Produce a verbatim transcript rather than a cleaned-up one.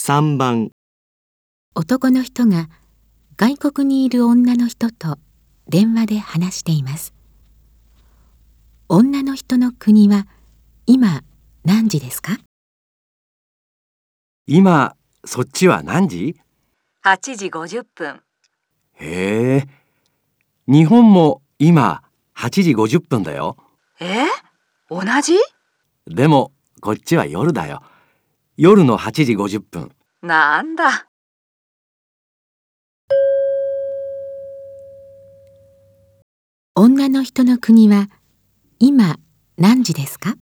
さんばん、 男の人が外国にいる女の人と電話で話しています。女の人の国は今何時ですか？ 今、そっちは何時？ はちじごじゅっぷん。 へえ、日本も今はちじごじゅっぷんだよ。 え？同じ？ でも、こっちは夜だよ。夜のはちじごじゅっぷん。 なんだ。 女の人の国は今何時ですか？